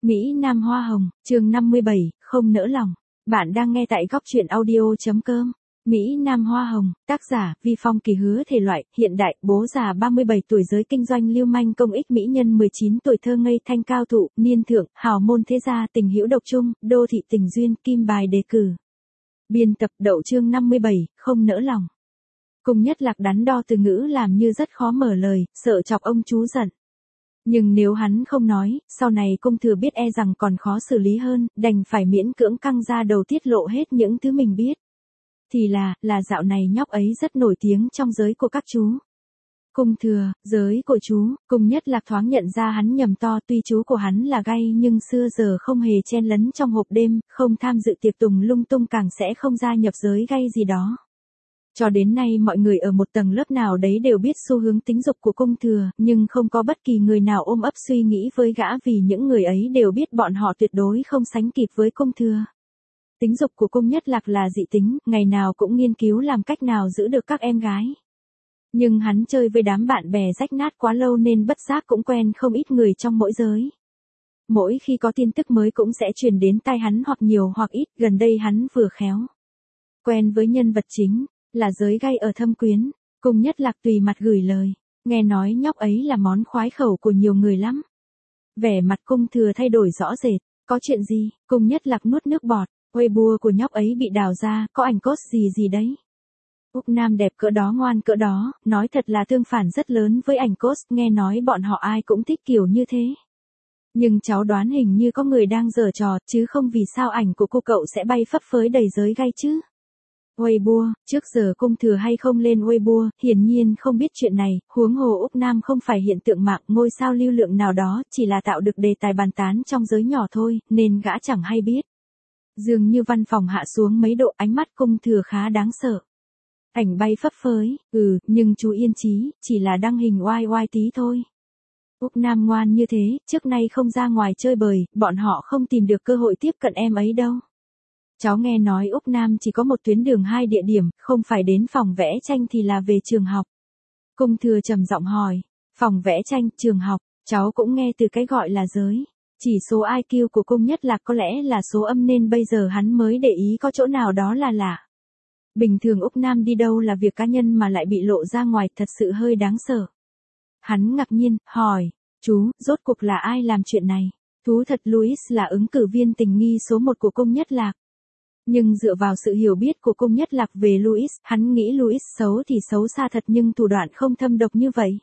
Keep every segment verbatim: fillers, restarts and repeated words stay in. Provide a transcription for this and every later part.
Mỹ Nam Hoa Hồng, chương năm mươi bảy, không nỡ lòng. Bạn đang nghe tại góc truyện audio.com. Mỹ Nam Hoa Hồng, tác giả, Vi Phong Kỳ Hứa thể loại, hiện đại, bố già ba mươi bảy tuổi giới kinh doanh lưu manh công ích mỹ nhân mười chín tuổi thơ ngây thanh cao thụ, niên thượng, hào môn thế gia tình hữu độc trung, đô thị tình duyên, kim bài đề cử. Biên tập Đậu chương năm mươi bảy, không nỡ lòng. Cùng Nhất Lạc đắn đo từ ngữ làm như rất khó mở lời, sợ chọc ông chú giận. Nhưng nếu hắn không nói, sau này Cung Thừa biết e rằng còn khó xử lý hơn, đành phải miễn cưỡng căng ra đầu tiết lộ hết những thứ mình biết. Thì là, là dạo này nhóc ấy rất nổi tiếng trong giới của các chú. Cung Thừa, giới của chú, Cung Nhất Lạc thoáng nhận ra hắn nhầm to, tuy chú của hắn là gay nhưng xưa giờ không hề chen lấn trong hộp đêm, không tham dự tiệc tùng lung tung, càng sẽ không gia nhập giới gay gì đó. Cho đến nay mọi người ở một tầng lớp nào đấy đều biết xu hướng tính dục của Cung Thừa, nhưng không có bất kỳ người nào ôm ấp suy nghĩ với gã, vì những người ấy đều biết bọn họ tuyệt đối không sánh kịp với Cung Thừa. Tính dục của Cung Nhất Lạc là dị tính, ngày nào cũng nghiên cứu làm cách nào giữ được các em gái. Nhưng hắn chơi với đám bạn bè rách nát quá lâu nên bất giác cũng quen không ít người trong mỗi giới. Mỗi khi có tin tức mới cũng sẽ truyền đến tai hắn hoặc nhiều hoặc ít, gần đây hắn vừa khéo quen với nhân vật chính, là giới gay ở Thâm Quyến. Cung Nhất Lạc tùy mặt gửi lời, nghe nói nhóc ấy là món khoái khẩu của nhiều người lắm. Vẻ mặt Cung Thừa thay đổi rõ rệt, có chuyện gì? Cung Nhất Lạc nuốt nước bọt, Weibo của nhóc ấy bị đào ra, có ảnh cốt gì gì đấy. Úc Nam đẹp cỡ đó, ngoan cỡ đó, nói thật là tương phản rất lớn với ảnh cốt, nghe nói bọn họ ai cũng thích kiểu như thế. Nhưng cháu đoán hình như có người đang giở trò, chứ không vì sao ảnh của cô cậu sẽ bay phấp phới đầy giới gay chứ. Weibo, trước giờ Cung Thừa hay không lên Weibo, hiển nhiên không biết chuyện này, huống hồ Úc Nam không phải hiện tượng mạng, ngôi sao lưu lượng nào đó, chỉ là tạo được đề tài bàn tán trong giới nhỏ thôi, nên gã chẳng hay biết. Dường như văn phòng hạ xuống mấy độ, ánh mắt Cung Thừa khá đáng sợ. Ảnh bay phấp phới, ừ, nhưng chú yên chí, chỉ là đăng hình oai oai tí thôi. Úc Nam ngoan như thế, trước nay không ra ngoài chơi bời, bọn họ không tìm được cơ hội tiếp cận em ấy đâu. Cháu nghe nói Úc Nam chỉ có một tuyến đường hai địa điểm, không phải đến phòng vẽ tranh thì là về trường học. Cung Thừa trầm giọng hỏi, phòng vẽ tranh, trường học, cháu cũng nghe từ cái gọi là giới. Chỉ số i kiu của Cung Nhất Lạc có lẽ là số âm nên bây giờ hắn mới để ý có chỗ nào đó là lạ. Bình thường Úc Nam đi đâu là việc cá nhân mà lại bị lộ ra ngoài, thật sự hơi đáng sợ. Hắn ngạc nhiên, hỏi, chú, rốt cuộc là ai làm chuyện này? Thú thật Louis là ứng cử viên tình nghi số một của Cung Nhất Lạc. Nhưng dựa vào sự hiểu biết của Cung Nhất Lạc về Louis, hắn nghĩ Louis xấu thì xấu xa thật nhưng thủ đoạn không thâm độc như vậy.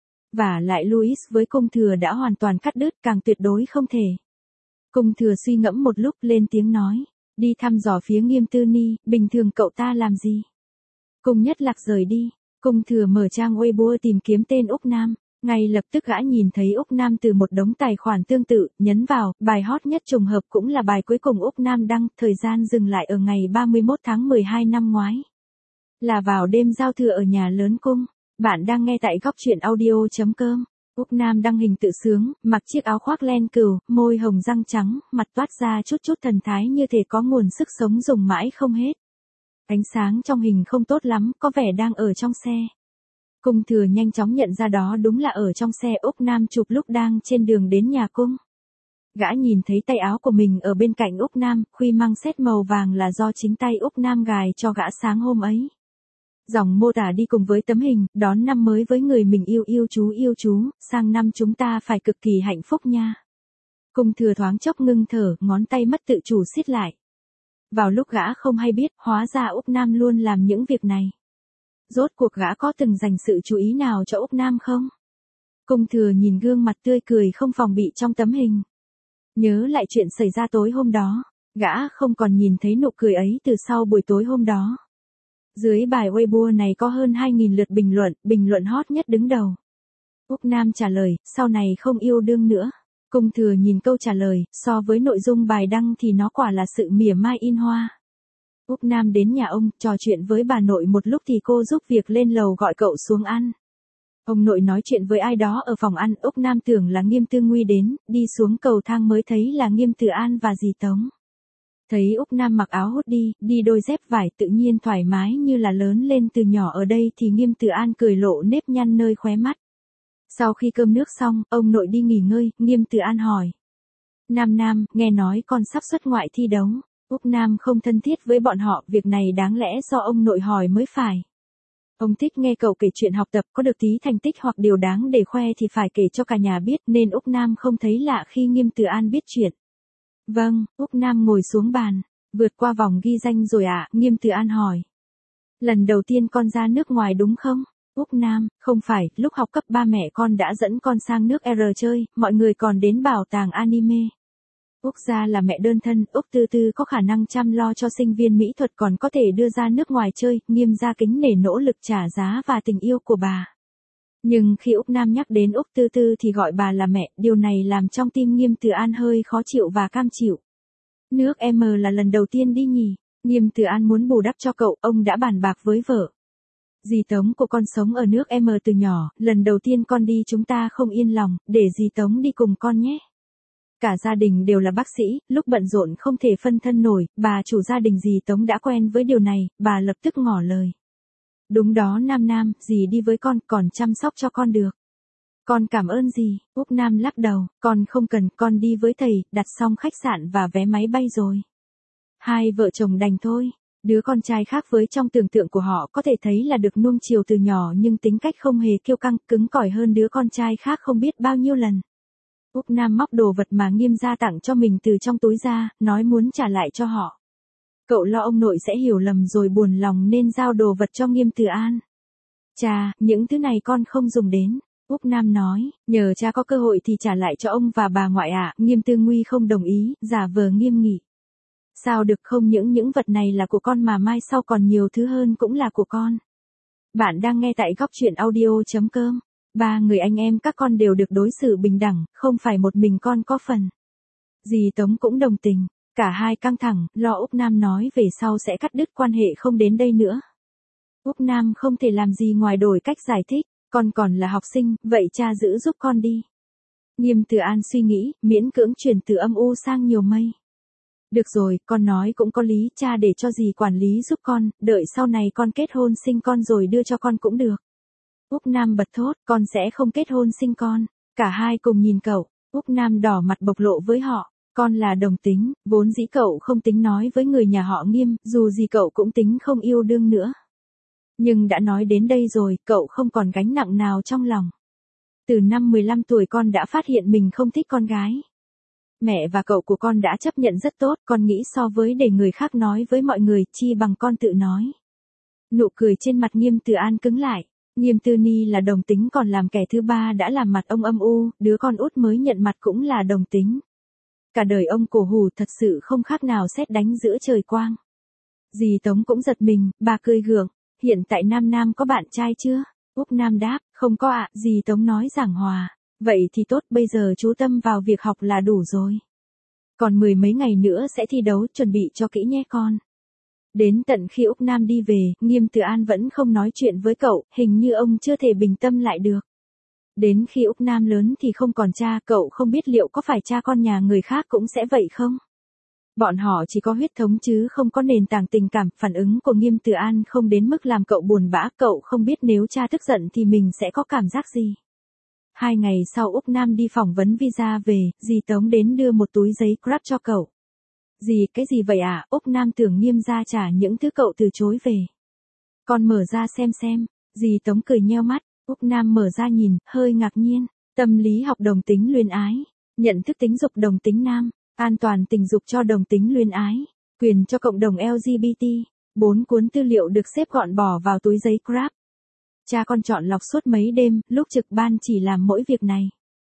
Và lại Louis với Cung Thừa đã hoàn toàn cắt đứt, càng tuyệt đối không thể. Cung Thừa suy ngẫm một lúc lên tiếng nói, đi thăm dò phía Nghiêm Tư Ni, bình thường cậu ta làm gì? Cung Nhất Lạc rời đi, Cung Thừa mở trang Weibo tìm kiếm tên Úc Nam. Ngay lập tức gã nhìn thấy Úc Nam từ một đống tài khoản tương tự, nhấn vào, bài hot nhất trùng hợp cũng là bài cuối cùng Úc Nam đăng, thời gian dừng lại ở ngày ba mươi mốt tháng mười hai năm ngoái. Là vào đêm giao thừa ở nhà lớn Cung. Bạn đang nghe tại góc truyện audio.com. Úc Nam đăng hình tự sướng, mặc chiếc áo khoác len cừu, môi hồng răng trắng, mặt toát ra chút chút thần thái như thể có nguồn sức sống dùng mãi không hết. Ánh sáng trong hình không tốt lắm, có vẻ đang ở trong xe. Cung Thừa nhanh chóng nhận ra đó đúng là ở trong xe Úc Nam chụp lúc đang trên đường đến nhà Cung. Gã nhìn thấy tay áo của mình ở bên cạnh Úc Nam, khuy măng xét màu vàng là do chính tay Úc Nam gài cho gã sáng hôm ấy. Dòng mô tả đi cùng với tấm hình, đón năm mới với người mình yêu, yêu chú yêu chú, sang năm chúng ta phải cực kỳ hạnh phúc nha. Cung Thừa thoáng chốc ngưng thở, ngón tay mất tự chủ siết lại. Vào lúc gã không hay biết, hóa ra Úc Nam luôn làm những việc này. Rốt cuộc gã có từng dành sự chú ý nào cho Úc Nam không? Cung Thừa nhìn gương mặt tươi cười không phòng bị trong tấm hình. Nhớ lại chuyện xảy ra tối hôm đó, gã không còn nhìn thấy nụ cười ấy từ sau buổi tối hôm đó. Dưới bài Weibo này có hơn hai nghìn lượt bình luận, bình luận hot nhất đứng đầu. Úc Nam trả lời, sau này không yêu đương nữa. Cung Thừa nhìn câu trả lời, so với nội dung bài đăng thì nó quả là sự mỉa mai in hoa. Úc Nam đến nhà ông, trò chuyện với bà nội một lúc thì cô giúp việc lên lầu gọi cậu xuống ăn. Ông nội nói chuyện với ai đó ở phòng ăn, Úc Nam tưởng là Nghiêm Tư Nguy đến, đi xuống cầu thang mới thấy là Nghiêm Từ An và dì Tống. Thấy Úc Nam mặc áo hốt đi, đi đôi dép vải tự nhiên thoải mái như là lớn lên từ nhỏ ở đây thì Nghiêm Từ An cười lộ nếp nhăn nơi khóe mắt. Sau khi cơm nước xong, ông nội đi nghỉ ngơi, Nghiêm Từ An hỏi. Nam Nam, nghe nói con sắp xuất ngoại thi đấu. Úc Nam không thân thiết với bọn họ, việc này đáng lẽ do ông nội hỏi mới phải. Ông thích nghe cậu kể chuyện học tập, có được tí thành tích hoặc điều đáng để khoe thì phải kể cho cả nhà biết, nên Úc Nam không thấy lạ khi Nghiêm Từ An biết chuyện. Vâng, Úc Nam ngồi xuống bàn. Vượt qua vòng ghi danh rồi ạ, à? Nghiêm Từ An hỏi. Lần đầu tiên con ra nước ngoài đúng không? Úc Nam, không phải, lúc học cấp ba mẹ con đã dẫn con sang nước R chơi, mọi người còn đến bảo tàng anime. Úc gia là mẹ đơn thân, Úc Tư Tư có khả năng chăm lo cho sinh viên mỹ thuật còn có thể đưa ra nước ngoài chơi, Nghiêm gia kính nể nỗ lực trả giá và tình yêu của bà. Nhưng khi Úc Nam nhắc đến Úc Tư Tư thì gọi bà là mẹ, điều này làm trong tim Nghiêm Từ An hơi khó chịu và cam chịu. Nước M là lần đầu tiên đi nhỉ? Nghiêm Từ An muốn bù đắp cho cậu, ông đã bàn bạc với vợ. Dì Tống của con sống ở nước M từ nhỏ, lần đầu tiên con đi chúng ta không yên lòng, để dì Tống đi cùng con nhé. Cả gia đình đều là bác sĩ, lúc bận rộn không thể phân thân nổi, bà chủ gia đình dì Tống đã quen với điều này, bà lập tức ngỏ lời. Đúng đó Nam Nam, dì đi với con, còn chăm sóc cho con được. Con cảm ơn dì, Úc Nam lắc đầu, con không cần, con đi với thầy, đặt xong khách sạn và vé máy bay rồi. Hai vợ chồng đành thôi. Đứa con trai khác với trong tưởng tượng của họ có thể thấy là được nuông chiều từ nhỏ nhưng tính cách không hề kiêu căng, cứng cỏi hơn đứa con trai khác không biết bao nhiêu lần. Úc Nam móc đồ vật mà Nghiêm gia tặng cho mình từ trong túi ra, nói muốn trả lại cho họ. Cậu lo ông nội sẽ hiểu lầm rồi buồn lòng nên giao đồ vật cho Nghiêm Từ An. Chà, những thứ này con không dùng đến. Úc Nam nói, nhờ cha có cơ hội thì trả lại cho ông và bà ngoại ạ. À. Nghiêm Tư Nguy không đồng ý, giả vờ nghiêm nghị. Sao được, không những những vật này là của con mà mai sau còn nhiều thứ hơn cũng là của con. Bạn đang nghe tại góc truyện audio.com. Ba người anh em các con đều được đối xử bình đẳng, không phải một mình con có phần. Dì Tống cũng đồng tình, cả hai căng thẳng, lo Úc Nam nói về sau sẽ cắt đứt quan hệ không đến đây nữa. Úc Nam không thể làm gì ngoài đổi cách giải thích, con còn là học sinh, vậy cha giữ giúp con đi. Nghiêm Từ An suy nghĩ, miễn cưỡng chuyển từ âm u sang nhiều mây. Được rồi, con nói cũng có lý, cha để cho dì quản lý giúp con, đợi sau này con kết hôn sinh con rồi đưa cho con cũng được. Úc Nam bật thốt, con sẽ không kết hôn sinh con. Cả hai cùng nhìn cậu, Úc Nam đỏ mặt bộc lộ với họ, con là đồng tính, vốn dĩ cậu không tính nói với người nhà họ Nghiêm, dù gì cậu cũng tính không yêu đương nữa. Nhưng đã nói đến đây rồi, cậu không còn gánh nặng nào trong lòng. Từ năm mười lăm tuổi con đã phát hiện mình không thích con gái. Mẹ và cậu của con đã chấp nhận rất tốt, con nghĩ so với để người khác nói với mọi người, chi bằng con tự nói. Nụ cười trên mặt Nghiêm Từ An cứng lại. Nghiêm Tư Ni là đồng tính còn làm kẻ thứ ba đã làm mặt ông âm u, đứa con út mới nhận mặt cũng là đồng tính. Cả đời ông cổ hủ thật sự không khác nào sét đánh giữa trời quang. Dì Tống cũng giật mình, bà cười gượng, hiện tại Nam Nam có bạn trai chưa? Úc Nam đáp, không có ạ, dì Tống nói giảng hòa. Vậy thì tốt, bây giờ chú tâm vào việc học là đủ rồi. Còn mười mấy ngày nữa sẽ thi đấu, chuẩn bị cho kỹ nhé con. Đến tận khi Úc Nam đi về, Nghiêm Từ An vẫn không nói chuyện với cậu, hình như ông chưa thể bình tâm lại được. Đến khi Úc Nam lớn thì không còn cha, cậu không biết liệu có phải cha con nhà người khác cũng sẽ vậy không? Bọn họ chỉ có huyết thống chứ không có nền tảng tình cảm, phản ứng của Nghiêm Từ An không đến mức làm cậu buồn bã, cậu không biết nếu cha tức giận thì mình sẽ có cảm giác gì. Hai ngày sau Úc Nam đi phỏng vấn visa về, dì Tống đến đưa một túi giấy Grab cho cậu. Dì, cái gì vậy ạ? À? Úc Nam tưởng Nghiêm ra trả những thứ cậu từ chối về. Con mở ra xem xem, dì Tống cười nheo mắt, Úc Nam mở ra nhìn, hơi ngạc nhiên, tâm lý học đồng tính luyến ái, nhận thức tính dục đồng tính nam, an toàn tình dục cho đồng tính luyến ái, quyền cho cộng đồng L G B T, bốn cuốn tư liệu được xếp gọn bỏ vào túi giấy Grab. Cha con chọn lọc suốt mấy đêm, lúc trực ban chỉ làm mỗi việc này.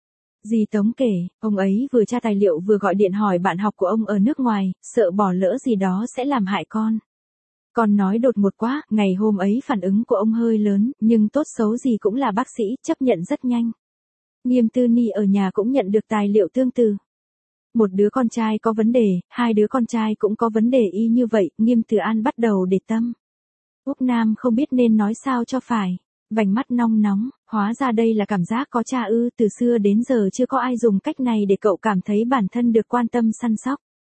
Dì Tống kể, ông ấy vừa tra tài liệu vừa gọi điện hỏi bạn học của ông ở nước ngoài, sợ bỏ lỡ gì đó sẽ làm hại con. Con nói đột ngột quá, ngày hôm ấy phản ứng của ông hơi lớn, nhưng tốt xấu gì cũng là bác sĩ, chấp nhận rất nhanh. Nghiêm Tư Ni ở nhà cũng nhận được tài liệu tương tự. Một đứa con trai có vấn đề, hai đứa con trai cũng có vấn đề y như vậy, Nghiêm Từ An bắt đầu để tâm. Úc Nam không biết nên nói sao cho phải. Vành mắt nong nóng, hóa ra đây là cảm giác có cha ư, từ xưa đến giờ chưa có ai dùng cách này để cậu cảm thấy bản thân được quan tâm săn sóc.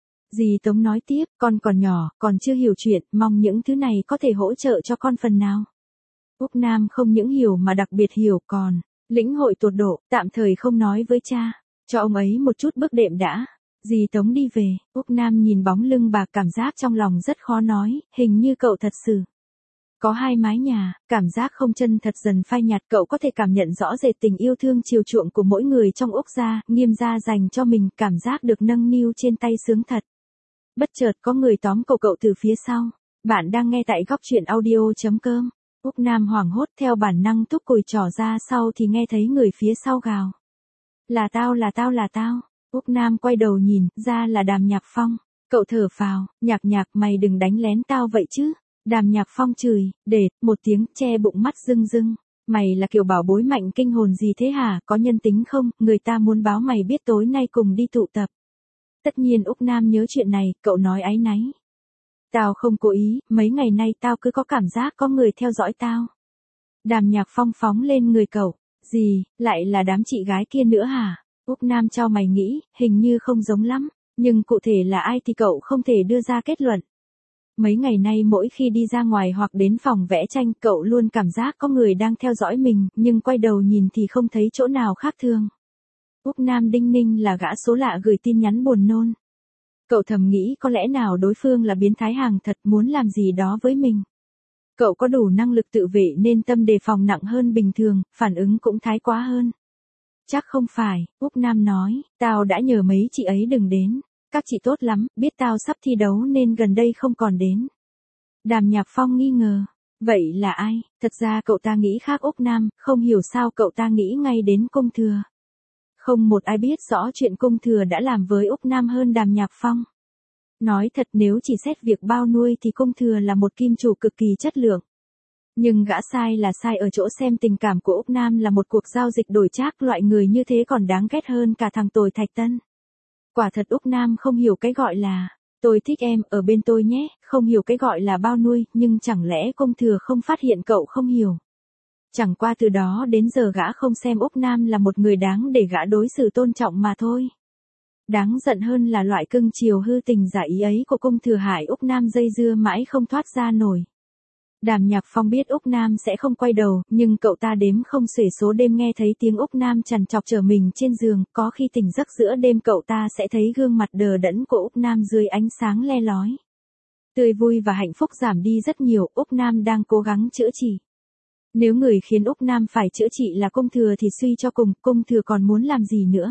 Dì Tống nói tiếp, con còn nhỏ, còn chưa hiểu chuyện, mong những thứ này có thể hỗ trợ cho con phần nào. Úc Nam không những hiểu mà đặc biệt hiểu còn, lĩnh hội tột độ, tạm thời không nói với cha, cho ông ấy một chút bước đệm đã. Dì Tống đi về, Úc Nam nhìn bóng lưng bà cảm giác trong lòng rất khó nói, hình như cậu thật sự có hai mái nhà, cảm giác không chân thật dần phai nhạt, cậu có thể cảm nhận rõ rệt tình yêu thương chiều chuộng của mỗi người trong Úc gia, Nghiêm gia dành cho mình, cảm giác được nâng niu trên tay sướng thật. Bất chợt có người tóm cậu cậu từ phía sau. Bạn đang nghe tại góc truyện audio.com. Úc Nam hoảng hốt theo bản năng thúc cùi trỏ ra sau thì nghe thấy người phía sau gào. Là tao là tao là tao. Úc Nam quay đầu nhìn, ra là Đàm Nhạc Phong. Cậu thở phào, nhạc nhạc mày đừng đánh lén tao vậy chứ. Đàm Nhạc Phong chửi, để, một tiếng, che bụng mắt rưng rưng. Mày là kiểu bảo bối mạnh kinh hồn gì thế hả, có nhân tính không, người ta muốn báo mày biết tối nay cùng đi tụ tập. Tất nhiên Úc Nam nhớ chuyện này, cậu nói áy náy. Tao không cố ý, mấy ngày nay tao cứ có cảm giác có người theo dõi tao. Đàm Nhạc Phong phóng lên người cậu. Gì, lại là đám chị gái kia nữa hả? Úc Nam chau mày nghĩ, hình như không giống lắm, nhưng cụ thể là ai thì cậu không thể đưa ra kết luận. Mấy ngày nay mỗi khi đi ra ngoài hoặc đến phòng vẽ tranh, cậu luôn cảm giác có người đang theo dõi mình, nhưng quay đầu nhìn thì không thấy chỗ nào khác thường. Úc Nam đinh ninh là gã số lạ gửi tin nhắn buồn nôn. Cậu thầm nghĩ có lẽ nào đối phương là biến thái hàng thật muốn làm gì đó với mình. Cậu có đủ năng lực tự vệ nên tâm đề phòng nặng hơn bình thường, phản ứng cũng thái quá hơn. Chắc không phải, Úc Nam nói, tao đã nhờ mấy chị ấy đừng đến. Các chị tốt lắm, biết tao sắp thi đấu nên gần đây không còn đến. Đàm Nhạc Phong nghi ngờ. Vậy là ai? Thật ra cậu ta nghĩ khác Úc Nam, không hiểu sao cậu ta nghĩ ngay đến Cung Thừa. Không một ai biết rõ chuyện Cung Thừa đã làm với Úc Nam hơn Đàm Nhạc Phong. Nói thật nếu chỉ xét việc bao nuôi thì Cung Thừa là một kim chủ cực kỳ chất lượng. Nhưng gã sai là sai ở chỗ xem tình cảm của Úc Nam là một cuộc giao dịch đổi trác, loại người như thế còn đáng ghét hơn cả thằng tồi Thạch Tân. Quả thật Úc Nam không hiểu cái gọi là, tôi thích em, ở bên tôi nhé, không hiểu cái gọi là bao nuôi, nhưng chẳng lẽ Cung Thừa không phát hiện cậu không hiểu. Chẳng qua từ đó đến giờ gã không xem Úc Nam là một người đáng để gã đối xử tôn trọng mà thôi. Đáng giận hơn là loại cưng chiều hư tình giả ý ấy của Cung Thừa hại Úc Nam dây dưa mãi không thoát ra nổi. Đàm Nhạc Phong biết Úc Nam sẽ không quay đầu, nhưng cậu ta đếm không xuể số đêm nghe thấy tiếng Úc Nam trằn trọc chở mình trên giường, có khi tỉnh giấc giữa đêm cậu ta sẽ thấy gương mặt đờ đẫn của Úc Nam dưới ánh sáng le lói. Tươi vui và hạnh phúc giảm đi rất nhiều, Úc Nam đang cố gắng chữa trị. Nếu người khiến Úc Nam phải chữa trị là Cung Thừa thì suy cho cùng, Cung Thừa còn muốn làm gì nữa.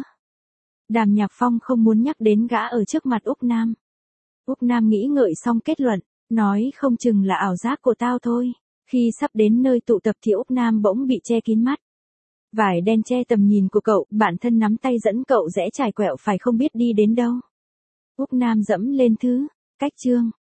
Đàm Nhạc Phong không muốn nhắc đến gã ở trước mặt Úc Nam. Úc Nam nghĩ ngợi xong kết luận. Nói không chừng là ảo giác của tao thôi. Khi sắp đến nơi tụ tập thì Úc Nam bỗng bị che kín mắt. Vải đen che tầm nhìn của cậu, bản thân nắm tay dẫn cậu rẽ trải quẹo phải không biết đi đến đâu. Úc Nam dẫm lên thứ, cách chương.